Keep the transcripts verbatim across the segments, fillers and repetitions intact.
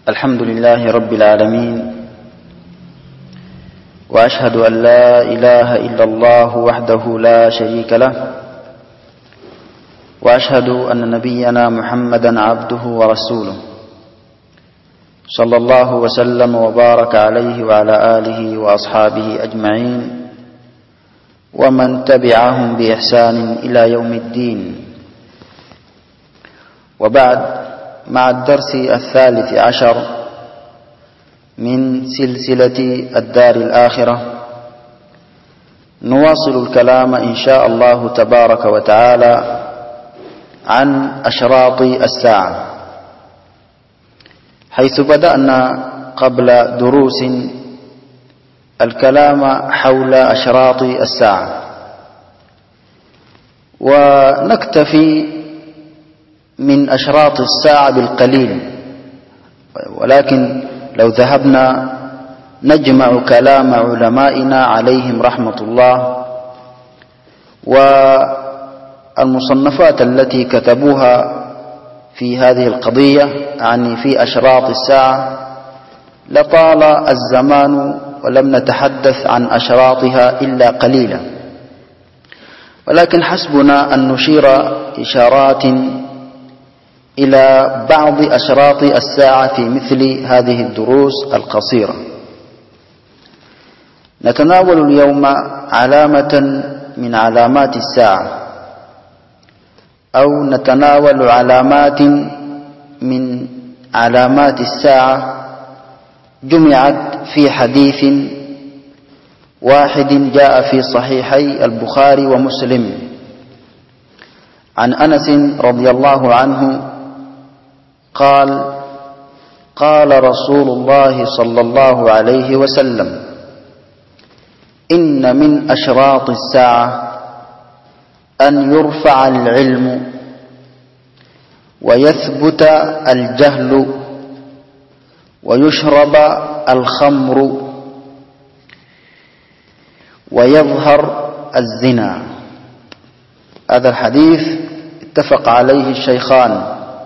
الحمد لله رب العالمين، وأشهد أن لا إله إلا الله وحده لا شريك له، وأشهد أن نبينا محمدا عبده ورسوله صلى الله وسلم وبارك عليه وعلى آله وأصحابه أجمعين ومن تبعهم بإحسان إلى يوم الدين. وبعد، مع الدرس الثالث عشر من سلسلة الدار الآخرة نواصل الكلام إن شاء الله تبارك وتعالى عن أشراط الساعة، حيث بدأنا قبل دروس الكلام حول أشراط الساعة، ونكتفي من أشراط الساعة بالقليل، ولكن لو ذهبنا نجمع كلام علمائنا عليهم رحمة الله والمصنفات التي كتبوها في هذه القضية، يعني في أشراط الساعة، لطال الزمان ولم نتحدث عن أشراطها إلا قليلا، ولكن حسبنا أن نشير إشارات إلى بعض أشراط الساعة في مثل هذه الدروس القصيرة. نتناول اليوم علامة من علامات الساعة، أو نتناول علامات من علامات الساعة جمعت في حديث واحد جاء في صحيحي البخاري ومسلم عن أنس رضي الله عنه قال: قال رسول الله صلى الله عليه وسلم: إن من أشراط الساعة أن يرفع العلم ويثبت الجهل ويشرب الخمر ويظهر الزنا. هذا الحديث اتفق عليه الشيخان.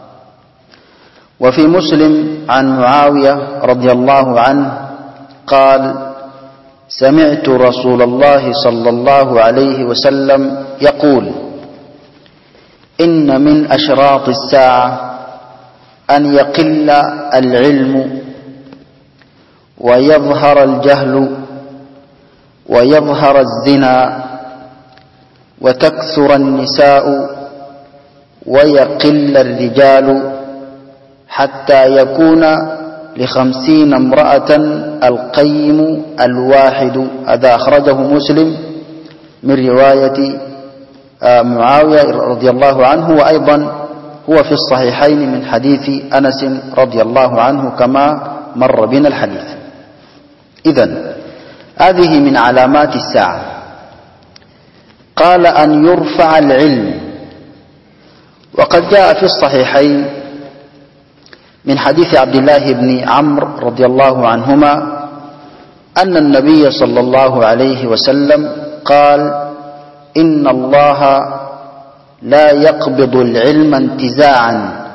وفي مسلم عن معاوية رضي الله عنه قال: سمعت رسول الله صلى الله عليه وسلم يقول: إن من أشراط الساعة أن يقل العلم ويظهر الجهل ويظهر الزنا وتكثر النساء ويقل الرجال حتى يكون لخمسين امرأة القيم الواحد. هذا أخرجه مسلم من رواية معاوية رضي الله عنه، وأيضا هو في الصحيحين من حديث أنس رضي الله عنه كما مر بنا الحديث. إذن هذه من علامات الساعة. قال: أن يرفع العلم. وقد جاء في الصحيحين من حديث عبد الله بن عمرو رضي الله عنهما أن النبي صلى الله عليه وسلم قال: إن الله لا يقبض العلم انتزاعا،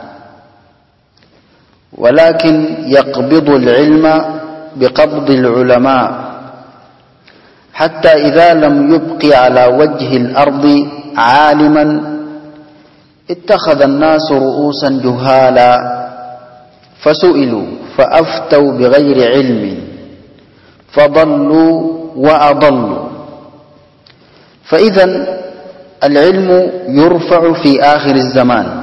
ولكن يقبض العلم بقبض العلماء، حتى إذا لم يبق على وجه الأرض عالما اتخذ الناس رؤوسا جهالا فسئلوا فأفتوا بغير علم فضلوا وأضلوا. فإذا العلم يرفع في آخر الزمان،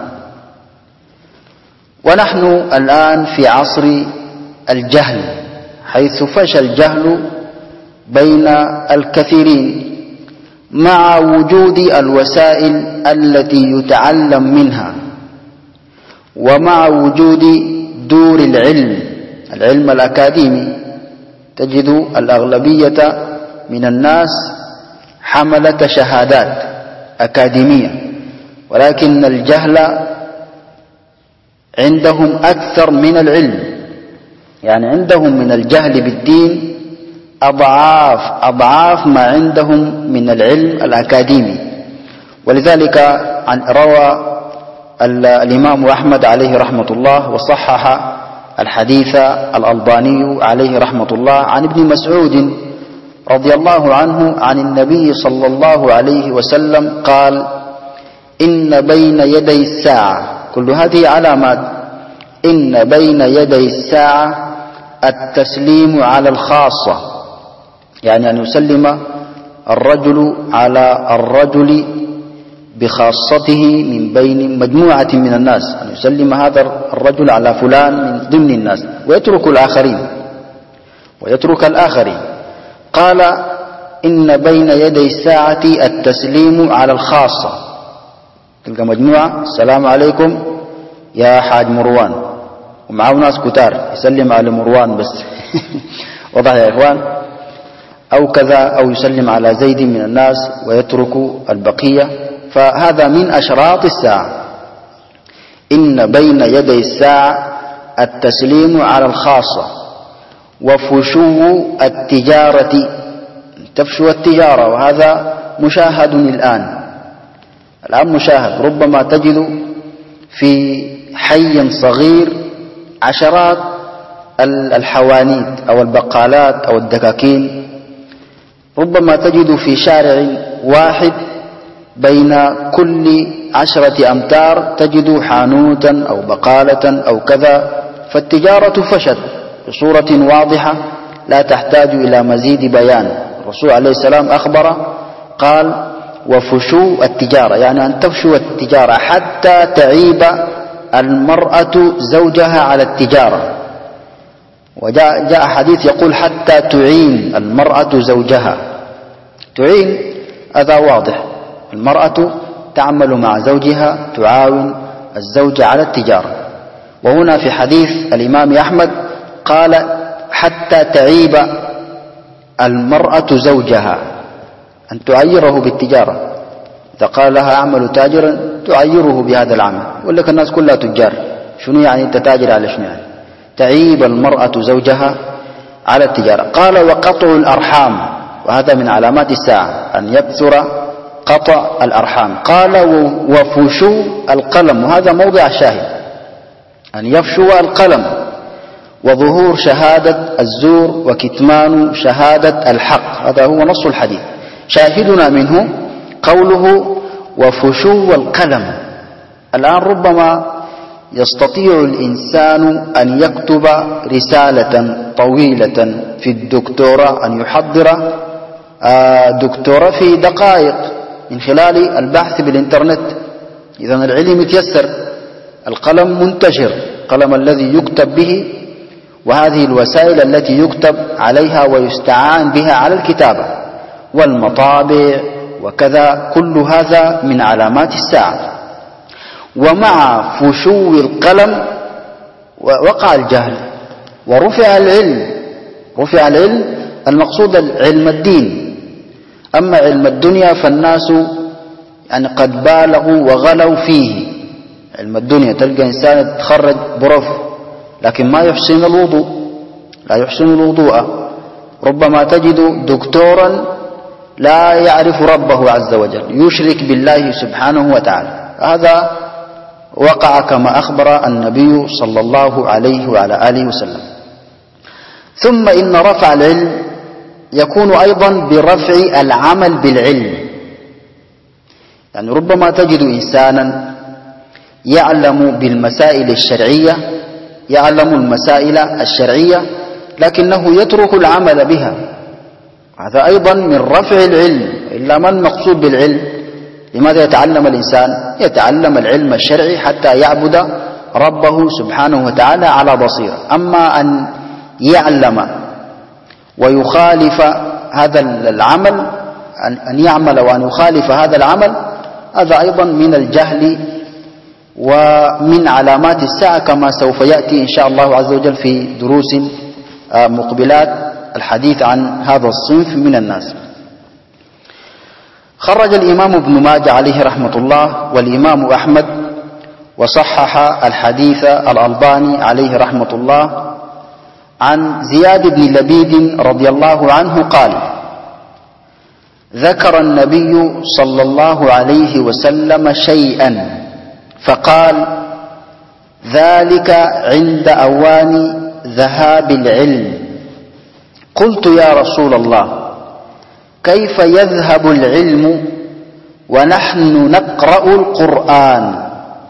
ونحن الآن في عصر الجهل، حيث فشى الجهل بين الكثيرين مع وجود الوسائل التي يتعلم منها، ومع وجود دور العلم العلم الأكاديمي. تجد الأغلبية من الناس حملة شهادات أكاديمية، ولكن الجهل عندهم أكثر من العلم، يعني عندهم من الجهل بالدين أضعاف أضعاف ما عندهم من العلم الأكاديمي. ولذلك روى الإمام أحمد عليه رحمة الله وصحح الحديث الألباني عليه رحمة الله عن ابن مسعود رضي الله عنه عن النبي صلى الله عليه وسلم قال: إن بين يدي الساعة، كل هذه علامات، إن بين يدي الساعة التسليم على الخاصة، يعني أن يسلم الرجل على الرجل بخاصته من بين مجموعة من الناس، أن يسلم هذا الرجل على فلان من ضمن الناس ويترك الآخرين ويترك الآخرين قال: إن بين يدي الساعة التسليم على الخاصة، تلقى مجموعة السلام عليكم يا حاج مروان، ومعه ناس كتار يسلم على مروان بس وضح يا إخوان، أو كذا، أو يسلم على زيد من الناس ويترك البقية، فهذا من أشراط الساعة. إن بين يدي الساعة التسليم على الخاصة وفشو التجارة، تفشو التجارة، وهذا مشاهد الآن الآن مشاهد، ربما تجد في حي صغير عشرات الحوانيت أو البقالات أو الدكاكين، ربما تجد في شارع واحد بين كل عشرة أمتار تجد حانوتا أو بقالة أو كذا، فالتجارة فشت بصورة واضحة لا تحتاج إلى مزيد بيان. الرسول عليه السلام أخبر قال: وفشو التجارة، يعني أن تفشو التجارة حتى تعيب المرأة زوجها على التجارة، وجاء جاء حديث يقول حتى تعين المرأة زوجها. تعين هذا واضح، المرأة تعمل مع زوجها، تعاون الزوج على التجارة. وهنا في حديث الإمام أحمد قال: حتى تعيب المرأة زوجها، أن تعيره بالتجارة، إذا قال لها أعمل تاجرا تعيره بهذا العمل، يقول لك الناس كلها تجار، شنو يعني أنت تاجر على شنو يعني؟ تعيب المرأة زوجها على التجارة. قال: وقطع الأرحام، وهذا من علامات الساعة أن يكثر قطع الأرحام. قال: وفشو القلم، وهذا موضع الشاهد، أن يفشو القلم، وظهور شهادة الزور وكتمان شهادة الحق، هذا هو نص الحديث. شاهدنا منه قوله وفشو القلم. الآن ربما يستطيع الإنسان أن يكتب رسالة طويلة في الدكتوراه، أن يحضر دكتوراه في دقائق من خلال البحث بالإنترنت. إذن العلم يتيسر، القلم منتشر، القلم الذي يكتب به، وهذه الوسائل التي يكتب عليها ويستعان بها على الكتابة، والمطابع وكذا، كل هذا من علامات الساعة. ومع فشو القلم وقع الجهل ورفع العلم. رفع العلم المقصود علم الدين، أما علم الدنيا فالناس يعني قد بالغوا وغلوا فيه. علم الدنيا تلقى إنسان يتخرج بروف لكن ما يحسن الوضوء، لا يحسن الوضوء. ربما تجد دكتورا لا يعرف ربه عز وجل، يشرك بالله سبحانه وتعالى. هذا وقع كما أخبر النبي صلى الله عليه وعلى آله وسلم. ثم إن رفع العلم يكون أيضا برفع العمل بالعلم، يعني ربما تجد إنسانا يعلم بالمسائل الشرعية، يعلم المسائل الشرعية لكنه يترك العمل بها، هذا أيضا من رفع العلم. إلا ما المقصود بالعلم؟ لماذا يتعلم الإنسان؟ يتعلم العلم الشرعي حتى يعبد ربه سبحانه وتعالى على بصيرة. أما أن يعلم ويخالف هذا العمل، أن يعمل وأن يخالف هذا العمل، هذا أيضا من الجهل ومن علامات الساعة، كما سوف يأتي إن شاء الله عز وجل في دروس مقبلات الحديث عن هذا الصنف من الناس. خرج الإمام ابن ماجه عليه رحمة الله والإمام أحمد، وصحح الحديث الألباني عليه رحمة الله، عن زياد بن لبيد رضي الله عنه قال: ذكر النبي صلى الله عليه وسلم شيئا فقال: ذلك عند أوان ذهاب العلم. قلت يا رسول الله كيف يذهب العلم ونحن نقرأ القرآن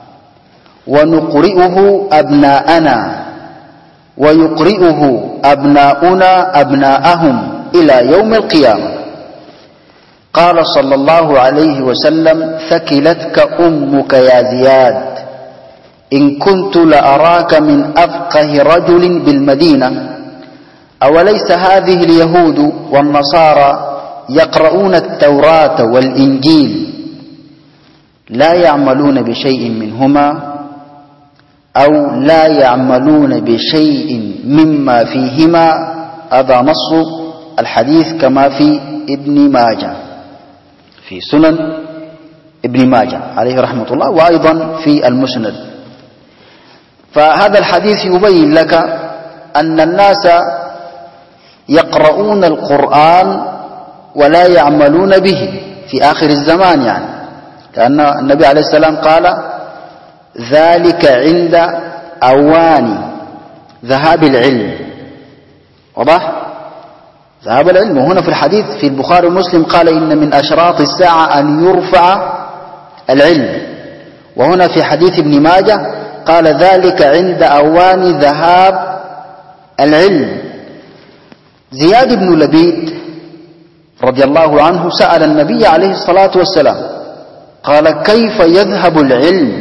ونقرئه أبناءنا ويقرئه أبناؤنا أبناءهم إلى يوم القيامة؟ قال صلى الله عليه وسلم ثكلتك أمك يا زياد، إن كنت لأراك من أفقه رجل بالمدينة. أوليس هذه اليهود والنصارى يقرؤون التوراة والإنجيل لا يعملون بشيء منهما أو لا يعملون بشيء مما فيهما؟ هذا نص الحديث كما في ابن ماجه، في سنن ابن ماجه عليه رحمة الله، وأيضا في المسند. فهذا الحديث يبين لك أن الناس يقرؤون القرآن ولا يعملون به في آخر الزمان، يعني لأن النبي عليه السلام قال ذلك عند أوان ذهاب العلم. واضح؟ ذهاب العلم. وهنا في الحديث في البخاري ومسلم قال إن من أشراط الساعة أن يرفع العلم، وهنا في حديث ابن ماجه قال ذلك عند أوان ذهاب العلم. زياد بن لبيد رضي الله عنه سأل النبي عليه الصلاة والسلام قال كيف يذهب العلم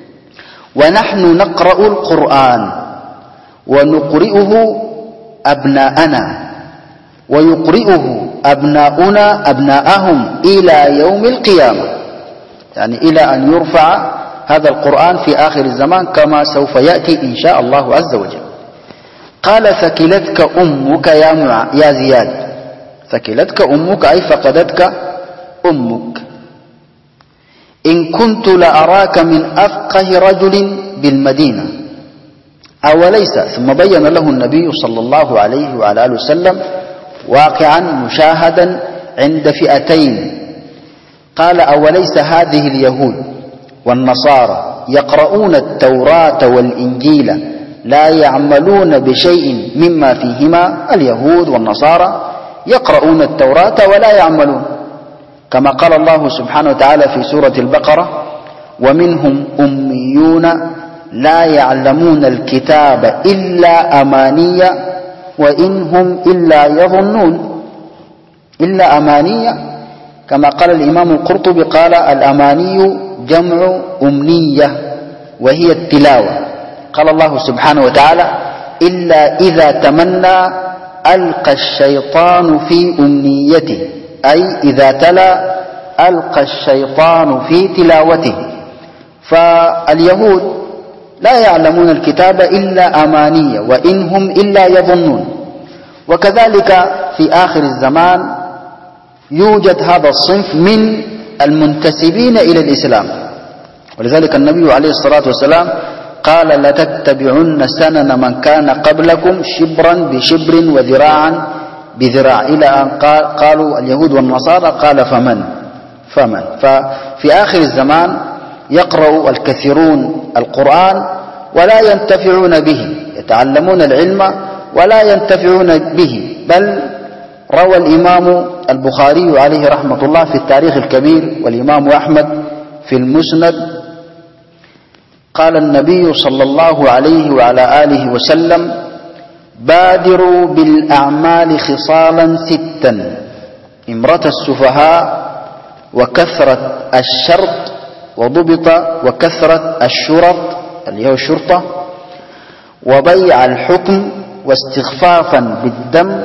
ونحن نقرأ القرآن ونقرئه أبناءنا ويقرئه أبناؤنا أبناءهم إلى يوم القيامة، يعني إلى أن يرفع هذا القرآن في آخر الزمان كما سوف يأتي إن شاء الله عز وجل. قال ثكلتك أمك يا مع يا زياد، ثكلتك أمك أي فقدتك أمك، إن كنت لأراك من أفقه رجل بالمدينة. أوليس، ثم بين له النبي صلى الله عليه وعلى آله وسلم واقعا مشاهدا عند فئتين، قال أوليس هذه اليهود والنصارى يقرؤون التوراة والإنجيل لا يعملون بشيء مما فيهما؟ اليهود والنصارى يقرؤون التوراة ولا يعملون، كما قال الله سبحانه وتعالى في سورة البقرة ومنهم أميون لا يعلمون الكتاب إلا أماني وإن هم إلا يظنون. إلا أماني كما قال الإمام القرطبي قال الأماني جمع أمنية وهي التلاوة. قال الله سبحانه وتعالى إلا إذا تمنى ألقى الشيطان في أمنيته، أي إذا تلا ألقى الشيطان في تلاوته. فاليهود لا يعلمون الكتاب إلا أمانية وإن هم إلا يظنون. وكذلك في آخر الزمان يوجد هذا الصنف من المنتسبين إلى الإسلام، ولذلك النبي عليه الصلاة والسلام قال لتتبعن سنن من كان قبلكم شبرا بشبر وذراعا بذراع، إلى أن قال قالوا اليهود والنصارى قال فمن فمن ففي آخر الزمان يقرأ الكثيرون القرآن ولا ينتفعون به، يتعلمون العلم ولا ينتفعون به. بل روى الإمام البخاري عليه رحمة الله في التاريخ الكبير والإمام أحمد في المسند قال النبي صلى الله عليه وعلى آله وسلم بادروا بالأعمال خصالا ستا: امرة السفهاء وكثرة الشرط وضبط وكثرة الشرط اللي هو الشرطة وبيع الحكم واستخفافا بالدم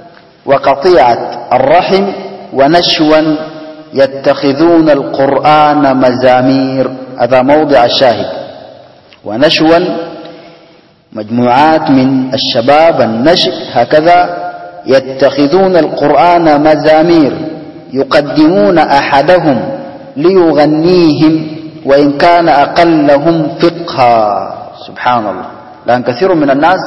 وقطيعة الرحم ونشوا يتخذون القرآن مزامير. هذا موضع الشاهد. ونشوا مجموعات من الشباب النشء هكذا يتخذون القرآن مزامير يقدمون أحدهم ليغنيهم وإن كان أقلهم فقها. سبحان الله، لأن كثير من الناس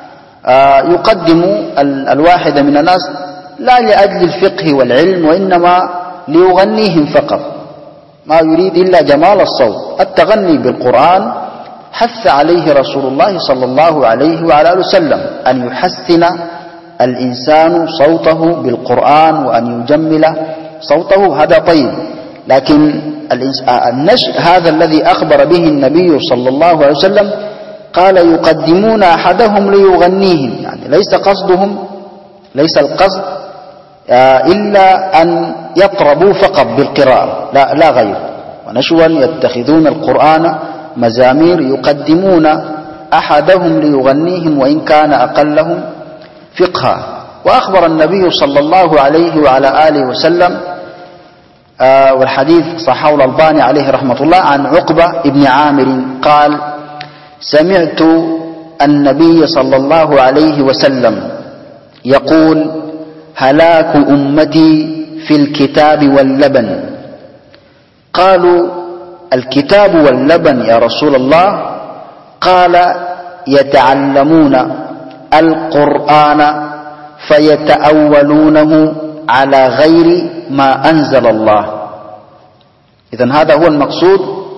يقدم الواحد من الناس لا لأجل الفقه والعلم وإنما ليغنيهم فقط، ما يريد إلا جمال الصوت. التغني بالقرآن حث عليه رسول الله صلى الله عليه وعلى آله وسلم أن يحسن الإنسان صوته بالقرآن وأن يجمل صوته، هذا طيب. لكن النشء هذا الذي أخبر به النبي صلى الله عليه وسلم قال يقدمون أحدهم ليغنيهم، يعني ليس قصدهم ليس القصد إلا أن يطربوا فقط بالقراءة، لا, لا غير. ونشوا يتخذون القرآن مزامير يقدمون أحدهم ليغنيهم وإن كان أقلهم فقها. وأخبر النبي صلى الله عليه وعلى آله وسلم آه والحديث صححه الألباني عليه رحمة الله عن عقبة ابن عامر قال سمعت النبي صلى الله عليه وسلم يقول هلاك أمتي في الكتاب واللبن. قالوا الكتاب واللبن يا رسول الله؟ قال يتعلمون القرآن فيتأولونه على غير ما أنزل الله. إذن هذا هو المقصود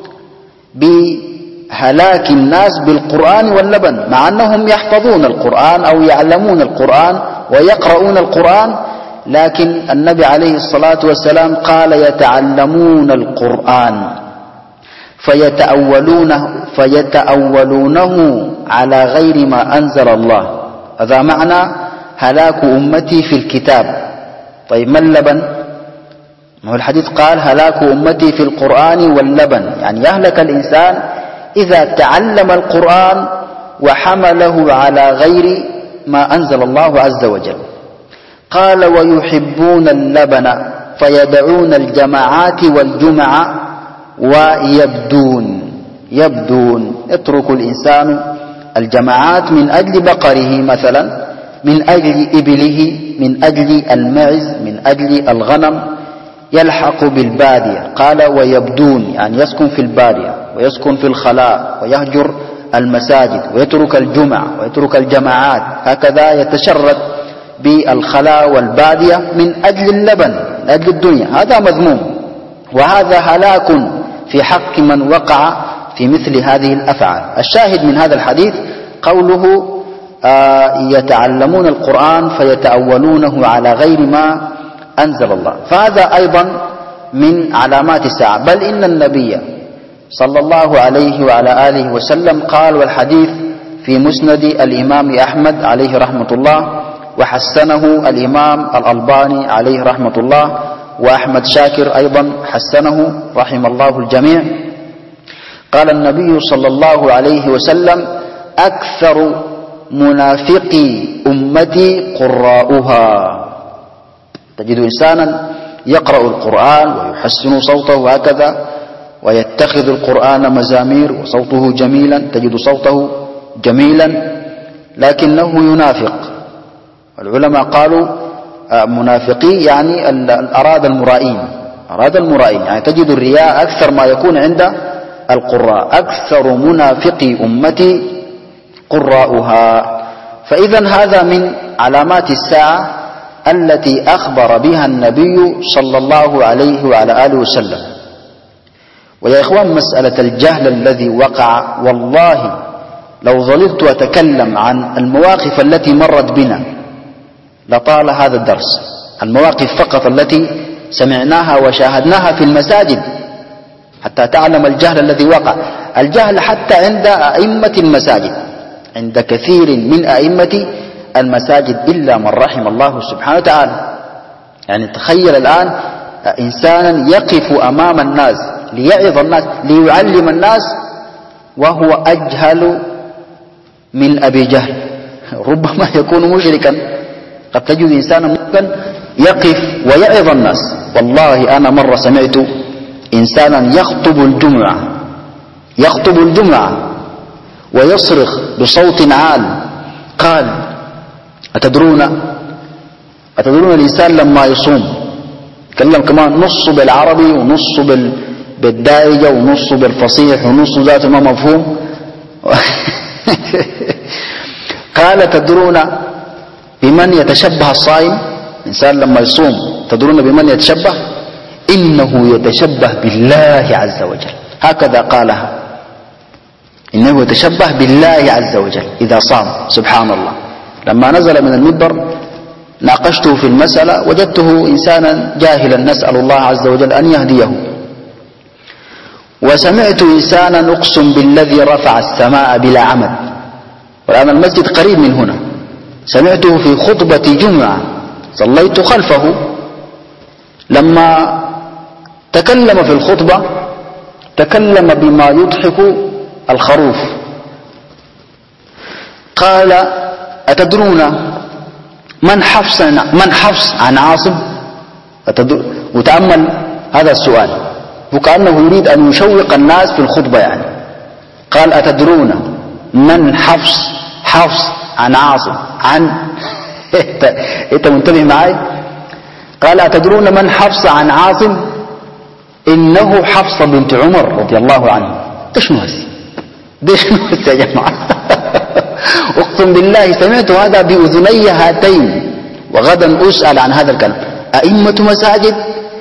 بهلاك الناس بالقرآن واللبن، مع أنهم يحفظون القرآن أو يعلمون القرآن ويقرؤون القرآن، لكن النبي عليه الصلاة والسلام قال يتعلمون القرآن فيتأولونه, فيتأولونه على غير ما أنزل الله. هذا معنى هلاك أمتي في الكتاب. طيب ما اللبن؟ ما هو الحديث قال هلاك أمتي في القرآن واللبن، يعني يهلك الإنسان إذا تعلم القرآن وحمله على غير ما أنزل الله عز وجل. قال ويحبون اللبن فيدعون الجماعات والجمع ويبدون يبدون يترك الإنسان الجماعات من أجل بقره مثلا، من أجل إبله، من أجل المعز، من أجل الغنم، يلحق بالبادية. قال ويبدون يعني يسكن في البادية ويسكن في الخلاء ويهجر المساجد ويترك الجمع ويترك الجماعات، هكذا يتشرد بالخلاء والبادية من أجل اللبن، من أجل الدنيا. هذا مذموم، وهذا هلاك في حق من وقع في مثل هذه الأفعال. الشاهد من هذا الحديث قوله آه يتعلمون القرآن فيتأولونه على غير ما أنزل الله، فهذا أيضا من علامات الساعة. بل إن النبي صلى الله عليه وعلى آله وسلم قال، والحديث في مسند الإمام أحمد عليه رحمة الله، وحسنه الإمام الألباني عليه رحمة الله، وأحمد شاكر أيضا حسنه رحم الله الجميع. قال النبي صلى الله عليه وسلم أكثر منافقي أمتي قراؤها. تجد إنسانا يقرأ القرآن ويحسن صوته هكذا ويتخذ القرآن مزامير وصوته جميلا، تجد صوته جميلا لكنه ينافق. العلماء قالوا منافقي يعني أراد المرائين، أراد المرائين يعني تجد الرياء أكثر ما يكون عند القراء. أكثر منافقي أمتي قراؤها. فإذا هذا من علامات الساعة التي أخبر بها النبي صلى الله عليه وعلى آله وسلم. ويا إخوان مسألة الجهل الذي وقع، والله لو ظللت أتكلم عن المواقف التي مرت بنا لطال هذا الدرس. المواقف فقط التي سمعناها وشاهدناها في المساجد حتى تعلم الجهل الذي وقع. الجهل حتى عند أئمة المساجد، عند كثير من أئمة المساجد إلا من رحم الله سبحانه وتعالى. يعني تخيل الآن إنسانا يقف أمام الناس ليعظ الناس ليعلم الناس وهو أجهل من أبي جهل، ربما يكون مشركا. قد تجد إنسانا ممكن يقف ويعظ الناس. والله أنا مرة سمعت إنسانا يخطب الجمعة يخطب الجمعة ويصرخ بصوت عال. قال أتدرون أتدرون الإنسان لما يصوم يتكلم كمان نص بالعربي ونص بالدارجة ونص بالفصيح ونص ذات ما مفهوم. قال تدرون بمن يتشبه الصائم؟ إنسان لما يصوم تدرون بمن يتشبه؟ إنه يتشبه بالله عز وجل. هكذا قالها. إنه يتشبه بالله عز وجل إذا صام. سبحان الله، لما نزل من المنبر ناقشته في المسألة وجدته إنسانا جاهلا، نسأل الله عز وجل أن يهديه. وسمعت إنسانا أقسم بالذي رفع السماء بلا عمد، والآن المسجد قريب من هنا، سمعته في خطبة جمعة صليت خلفه، لما تكلم في الخطبة تكلم بما يضحك الخروف. قال: أتدرون من حفص من حفص عن عاصم؟ وتأمل هذا السؤال، وكأنه يريد أن يشوق الناس في الخطبة يعني. قال: أتدرون من حفص حفص عن عاصم عن انت منتبه معي؟ قال: أتدرون من حفص عن عاصم؟ إنه حفصة بنت عمر رضي الله عنه. ايش نهسي ده شنو يا جماعة؟ اقسم بالله سمعت هذا بأذني هاتين، وغدا أسأل عن هذا الكلام. أئمة مساجد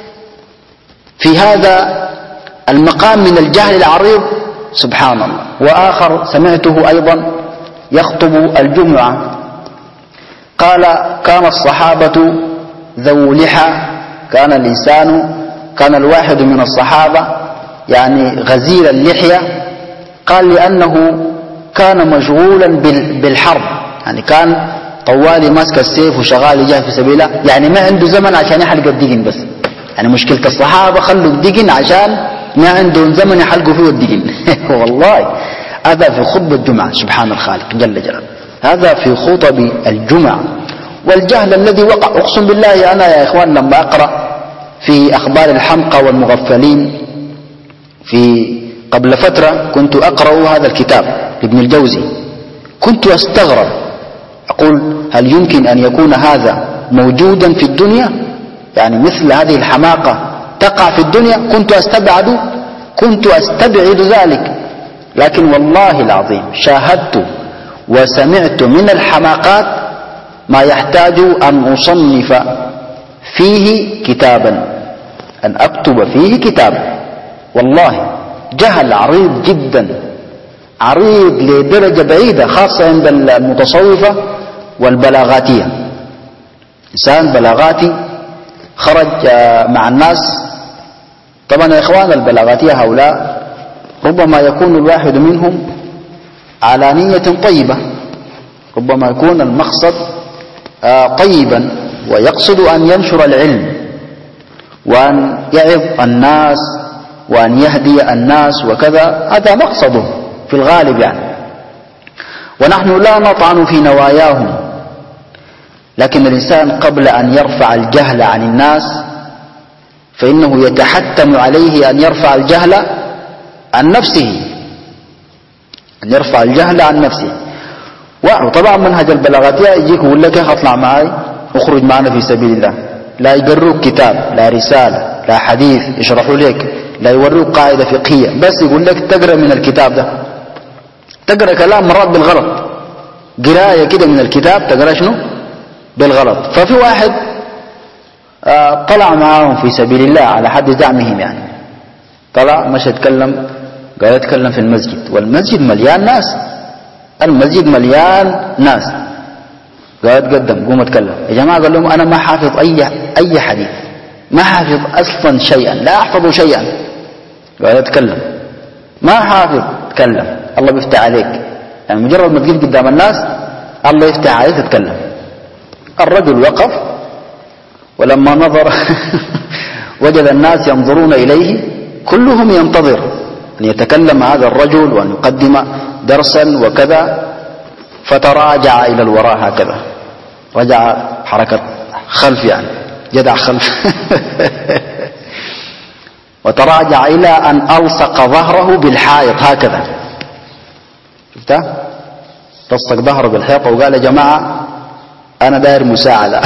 في هذا المقام من الجهل العريض، سبحان الله. وآخر سمعته أيضا يخطب الجمعة، قال: كان الصحابة ذو لحى، كان الإنسان كان الواحد من الصحابة يعني غزير اللحية. قال: لأنه كان مشغولا بالحرب، يعني كان طوالي ماسك السيف وشغال يجاهد في سبيل الله، يعني ما عنده زمن عشان يحلق الدقن بس. يعني مشكلة الصحابة خلوا الدقن عشان ما عندهم زمن يحلقوا فيه الدقن. والله هذا في خطبة الجمعة، سبحان الخالق جل جلاله، هذا في خطب الجمعة. والجهل الذي وقع، أقسم بالله أنا يا إخوان لما أقرأ في أخبار الحمقى والمغفلين في قبل فترة كنت أقرأ هذا الكتاب لابن الجوزي، كنت أستغرب، أقول هل يمكن أن يكون هذا موجودا في الدنيا؟ يعني مثل هذه الحماقة تقع في الدنيا؟ كنت أستبعد كنت أستبعد ذلك، لكن والله العظيم شاهدت وسمعت من الحماقات ما يحتاج أن أصنف فيه كتابا، أن أكتب فيه كتابا. والله جهل عريض جدا، عريض لدرجة بعيدة، خاصة عند المتصوفة والبلاغاتية. إنسان بلاغاتي خرج مع الناس، طبعا يا إخوان البلاغاتية هؤلاء ربما يكون الواحد منهم على نية طيبة، ربما يكون المقصد طيبا ويقصد أن ينشر العلم وأن يعظ الناس وأن يهدي الناس وكذا، هذا مقصده في الغالب يعني، ونحن لا نطعن في نواياهم. لكن الإنسان قبل أن يرفع الجهل عن الناس فإنه يتحتم عليه أن يرفع الجهل عن نفسه، أن يرفع الجهل عن نفسه. وطبعا منهج البلاغاتية يجيك يقول لك اطلع معي، اخرج معنا في سبيل الله، لا يقروك كتاب، لا رسالة، لا حديث يشرحوا لك، لا يوروك قاعدة فقهية، بس يقول لك تقرأ من الكتاب ده، تقرأ كلام مرات بالغلط، قراية كده من الكتاب تقرأ شنو بالغلط. ففي واحد طلع معاهم في سبيل الله على حد زعمهم، يعني طلع مش يتكلم، قال يتكلم في المسجد، والمسجد مليان ناس، المسجد مليان ناس، قال تقدم قوم اتكلم يا جماعة. قال لهم أنا ما حافظ أي أي حديث، ما حافظ أصلا شيئا، لا أحفظ شيئا. قال اتكلم، ما حافظ، تكلم، الله بيفتح عليك، يعني مجرد ما تجيب قدام الناس الله يفتح عليك تتكلم. الرجل وقف، ولما نظر وجد الناس ينظرون إليه، كلهم ينتظر أن يتكلم هذا الرجل وأن يقدم درسا وكذا، فتراجع إلى الوراء هكذا، رجع حركة خلف يعني جدع خلف وتراجع إلى أن ألصق ظهره بالحائط هكذا، شفتها؟ لصق ظهره بالحيط وقال يا جماعة أنا داير مساعدة.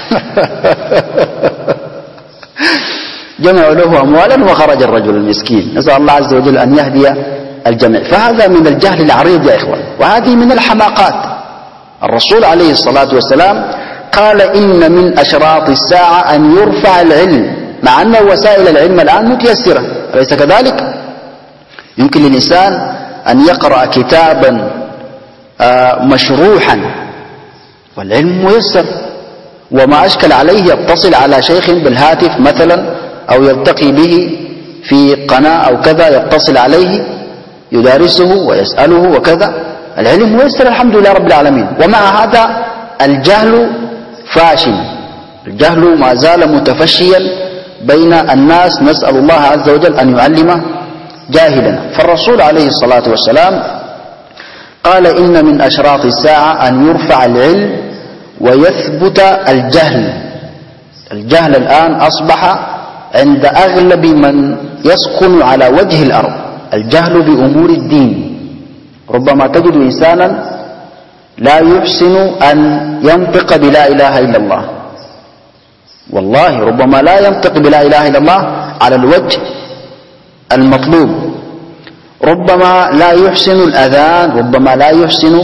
جمعوا له أموالا وخرج الرجل المسكين، نسأل الله عز وجل أن يهدي الجميع. فهذا من الجهل العريض يا إخوان، وهذه من الحماقات. الرسول عليه الصلاة والسلام قال إن من أشراط الساعة أن يرفع العلم، مع أن وسائل العلم الآن متيسرة، أليس كذلك؟ يمكن للإنسان أن يقرأ كتابا مشروحا، والعلم ميسر، وما أشكل عليه يتصل على شيخ بالهاتف مثلا أو يلتقي به في قناة أو كذا، يتصل عليه يدارسه ويسأله وكذا. العلم ميسر الحمد لله رب العالمين. ومع هذا الجهل فاشل، الجهل ما زال متفشيا بين الناس، نسأل الله عز وجل أن يعلم جاهلا. فالرسول عليه الصلاة والسلام قال إن من أشراط الساعة أن يرفع العلم ويثبت الجهل. الجهل الآن أصبح عند أغلب من يسكن على وجه الأرض، الجهل بأمور الدين. ربما تجد إنسانا لا يحسن أن ينطق بلا إله إلا الله، والله ربما لا ينطق بلا إله إلا الله على الوجه المطلوب، ربما لا يحسن الأذان، ربما لا يحسن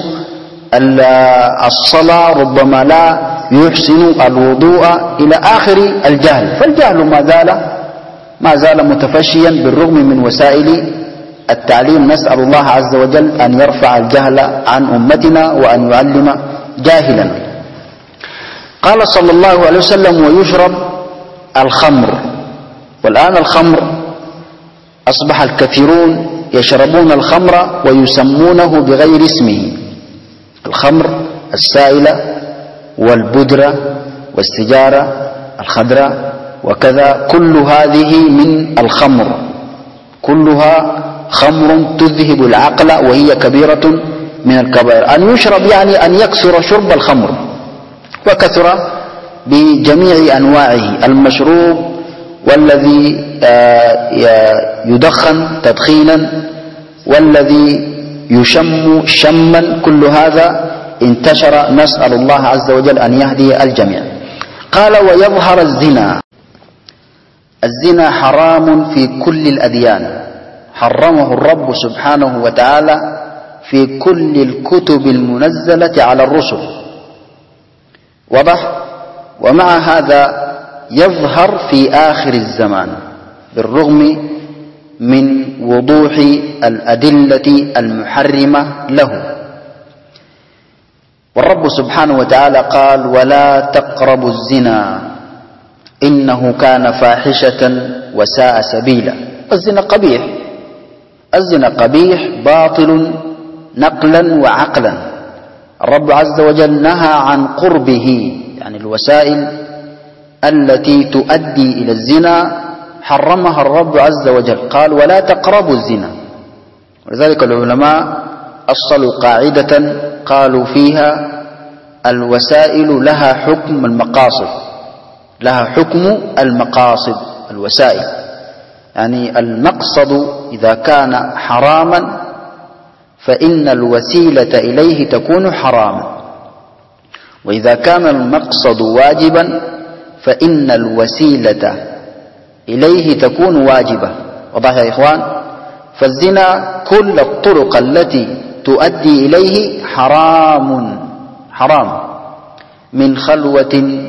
الصلاة، ربما لا يحسن الوضوء إلى آخر الجهل. فالجهل ما زال ما زال متفشيا بالرغم من وسائل التعليم. نسأل الله عز وجل أن يرفع الجهل عن أمتنا وأن يعلم جاهلا. قال صلى الله عليه وسلم ويشرب الخمر. والآن الخمر أصبح الكثيرون يشربون الخمر ويسمونه بغير اسمه، الخمر السائلة والبدرة والسجارة الخضراء وكذا، كل هذه من الخمر، كلها خمر تذهب العقل وهي كبيرة من الكبائر. أن يشرب يعني أن يكثر شرب الخمر، وكثر بجميع أنواعه، المشروب والذي يدخن تدخينا والذي يشم شما، كل هذا انتشر. نسأل الله عز وجل أن يهدي الجميع. قال ويظهر الزنا. الزنا حرام في كل الأديان، حرمه الرب سبحانه وتعالى في كل الكتب المنزلة على الرسل، واضح؟ ومع هذا يظهر في آخر الزمان بالرغم من وضوح الأدلة المحرمة له. والرب سبحانه وتعالى قال ولا تقربوا الزنا إنه كان فاحشة وساء سبيلا. الزنا قبيح، الزنا قبيح باطل نقلا وعقلا. الرب عز وجل نهى عن قربه، يعني الوسائل التي تؤدي إلى الزنا حرمها الرب عز وجل، قال ولا تقربوا الزنا. ولذلك العلماء أصلوا قاعدة قالوا فيها الوسائل لها حكم المقاصد، لها حكم المقاصد الوسائل، يعني المقصد إذا كان حراما فإن الوسيلة إليه تكون حراما، وإذا كان المقصد واجبا فإن الوسيلة إليه تكون واجبة. واضح يا إخوان؟ فالزنا كل الطرق التي تؤدي إليه حرام، حرام، من خلوة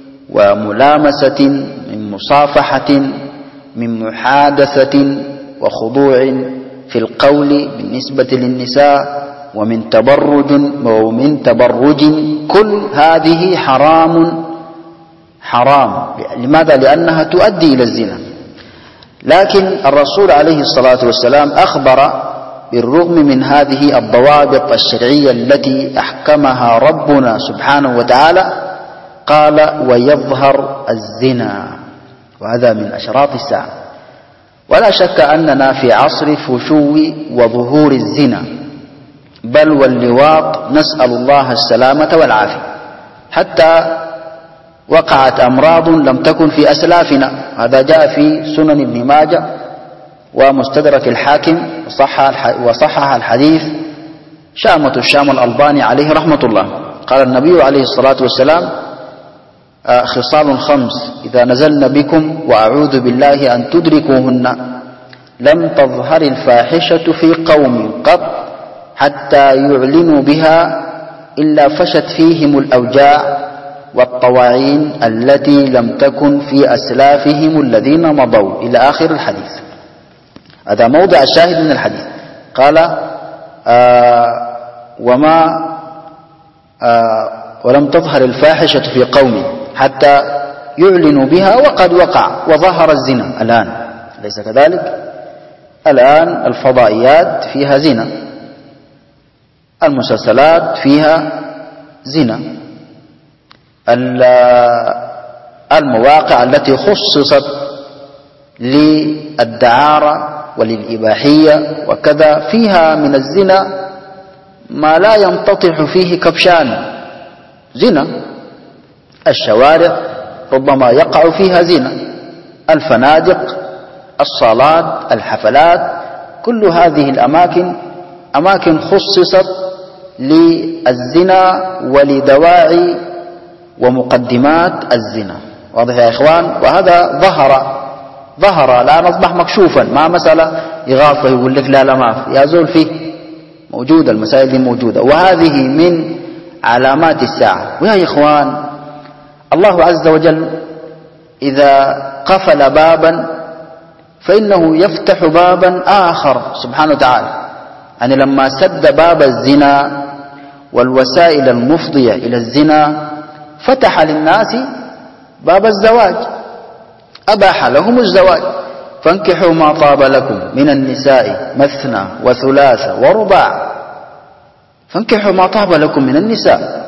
وملامسة، من مصافحة، من محادثة وخضوع في القول بالنسبة للنساء، ومن تبرج ومن تبرج، كل هذه حرام حرام. لماذا؟ لأنها تؤدي إلى الزنا. لكن الرسول عليه الصلاة والسلام أخبر بالرغم من هذه الضوابط الشرعية التي أحكمها ربنا سبحانه وتعالى، قال ويظهر الزنا، وهذا من أشراط الساعة. ولا شك أننا في عصر فشو وظهور الزنا، بل واللواط، نسأل الله السلامة والعافية، حتى وقعت أمراض لم تكن في أسلافنا. هذا جاء في سنن ابن ماجه ومستدرك الحاكم، وصحح الحديث شامة الشام الألباني عليه رحمة الله. قال النبي عليه الصلاة والسلام خصال خمس إذا نزلن بكم وأعوذ بالله أن تدركوهن لم تظهر الفاحشة في قوم قط حتى يعلنوا بها إلا فشت فيهم الأوجاع والطواعين التي لم تكن في أسلافهم الذين مضوا، إلى آخر الحديث. هذا موضع الشاهد من الحديث. قال آه وما آه ولم تظهر الفاحشة في قوم حتى يعلنوا بها وقد وقع وظهر الزنا الآن، أليس كذلك؟ الآن الفضائيات فيها زنا، المسلسلات فيها زنا، المواقع التي خصصت للدعارة وللإباحية وكذا فيها من الزنا ما لا ينتطح فيه كبشان، زنا. الشوارع ربما يقع فيها زنا، الفنادق، الصالات، الحفلات، كل هذه الأماكن أماكن خصصت للزنا ولدواعي ومقدمات الزنا. واضح يا إخوان؟ وهذا ظهر ظهر الآن أصبح مكشوفا، ما مسألة إغاثة يقول لك لا لا ما يا زول فيه موجودة، المسائل دي موجودة، وهذه من علامات الساعة. ويا إخوان الله عز وجل إذا قفل بابا فإنه يفتح بابا آخر سبحانه وتعالى. يعني لما سد باب الزنا والوسائل المفضية إلى الزنا فتح للناس باب الزواج، أباح لهم الزواج، فانكحوا ما طاب لكم من النساء مثنى وثلاث ورباع، فانكحوا ما طاب لكم من النساء.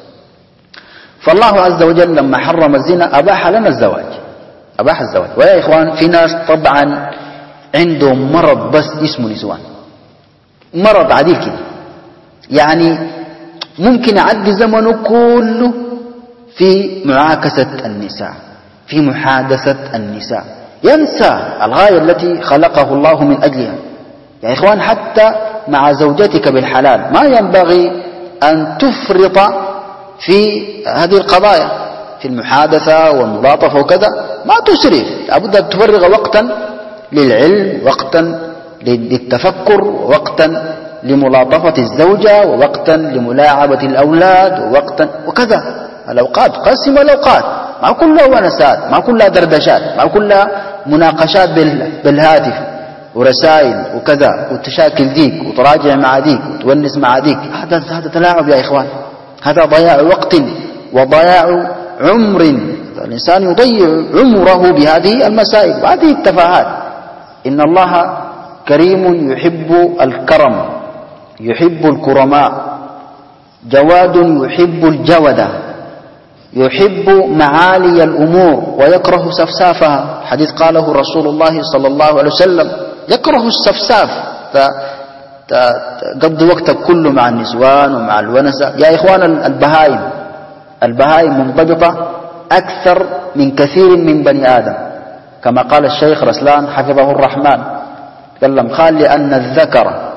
فالله عز وجل لما حرم الزنا أباح لنا الزواج، أباح الزواج. ويا إخوان في ناس طبعا عندهم مرض بس اسمه نسوان، مرض عديل كده، يعني ممكن يعدي زمنه كله في معاكسة النساء، في محادثة النساء، ينسى الغاية التي خلقه الله من أجلها. يا إخوان حتى مع زوجتك بالحلال ما ينبغي أن تفرط في هذه القضايا، في المحادثة والملاطفة وكذا، ما تسرف، لابد أن تفرغ وقتا للعلم، وقتا للتفكر، وقتا لملاطفة الزوجة، ووقتا لملاعبة الأولاد، ووقتا وكذا. الأوقات قسم الأوقات، ما كلها ونسات، ما كلها دردشات، ما كلها مناقشات بالهاتف ورسائل وكذا، وتشاكل ديك وتراجع مع ديك وتونس مع ديك. هذا هذا تلاعب يا إخوان، هذا ضياع وقت وضياع عمر. الإنسان يضيع عمره بهذه المسائل وهذه التفاهات. إن الله كريم يحب الكرم، يحب الكرماء، جواد يحب الجودة، يحب معالي الأمور ويكره سفسافها. حديث قاله رسول الله صلى الله عليه وسلم، يكره السفساف، تقضي وقتك كله مع النسوان ومع الونسة. يا إخوان البهائم البهائم منضبطة أكثر من كثير من بني آدم، كما قال الشيخ رسلان حفظه الرحمن، تكلم قال لأن الذكر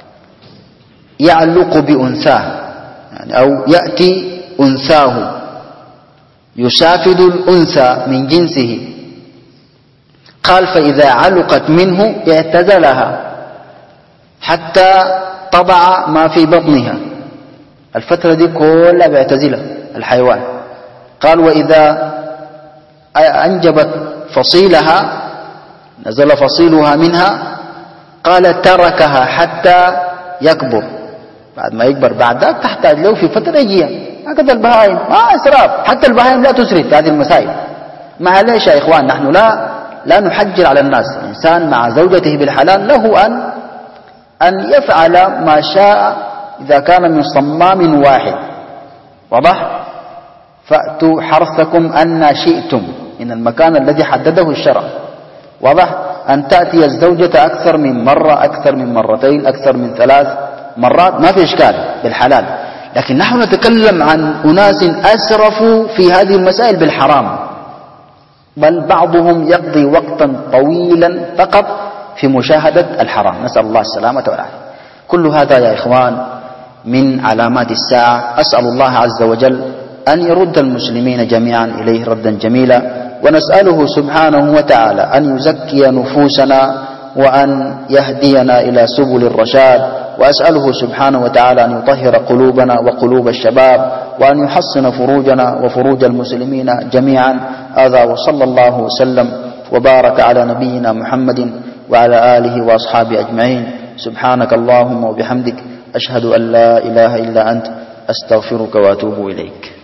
يعلق بأنثاه، يعني أو يأتي أنثاه يسافد الأنثى من جنسه، قال فإذا علقت منه اعتزلها حتى تضع ما في بطنها. الفترة دي كلها بيعتزلها الحيوان. قال وإذا أنجبت فصيلها نزل فصيلها منها، قال تركها حتى يكبر، بعد ما يكبر بعد ذلك تحتاج له في فترة يجيها. هكذا البهائم ما إسراف، حتى البهائم لا تسرف في هذه المسائل. معليش يا إخوان، نحن لا لا نحجر على الناس. الإنسان مع زوجته بالحلال له أن أن يفعل ما شاء إذا كان من صمام واحد. واضح؟ فأتوا حرثكم أن شئتم، من المكان الذي حدده الشرع. واضح؟ أن تأتي الزوجة أكثر من مرة، أكثر من مرتين، أكثر من ثلاث مرات، ما في إشكال بالحلال. لكن نحن نتكلم عن أناس أسرفوا في هذه المسائل بالحرام، بل بعضهم يقضي وقتا طويلا فقط في مشاهدة الحرام، نسأل الله السلامة والعافية. كل هذا يا إخوان من علامات الساعة. أسأل الله عز وجل أن يرد المسلمين جميعا إليه ردا جميلا، ونسأله سبحانه وتعالى أن يزكي نفوسنا وأن يهدينا إلى سبل الرشاد، وأسأله سبحانه وتعالى أن يطهر قلوبنا وقلوب الشباب، وأن يحصن فروجنا وفروج المسلمين جميعا. هذا وصلى الله وسلم وبارك على نبينا محمد وعلى آله وأصحابه أجمعين. سبحانك اللهم وبحمدك أشهد أن لا إله إلا أنت أستغفرك وأتوب إليك.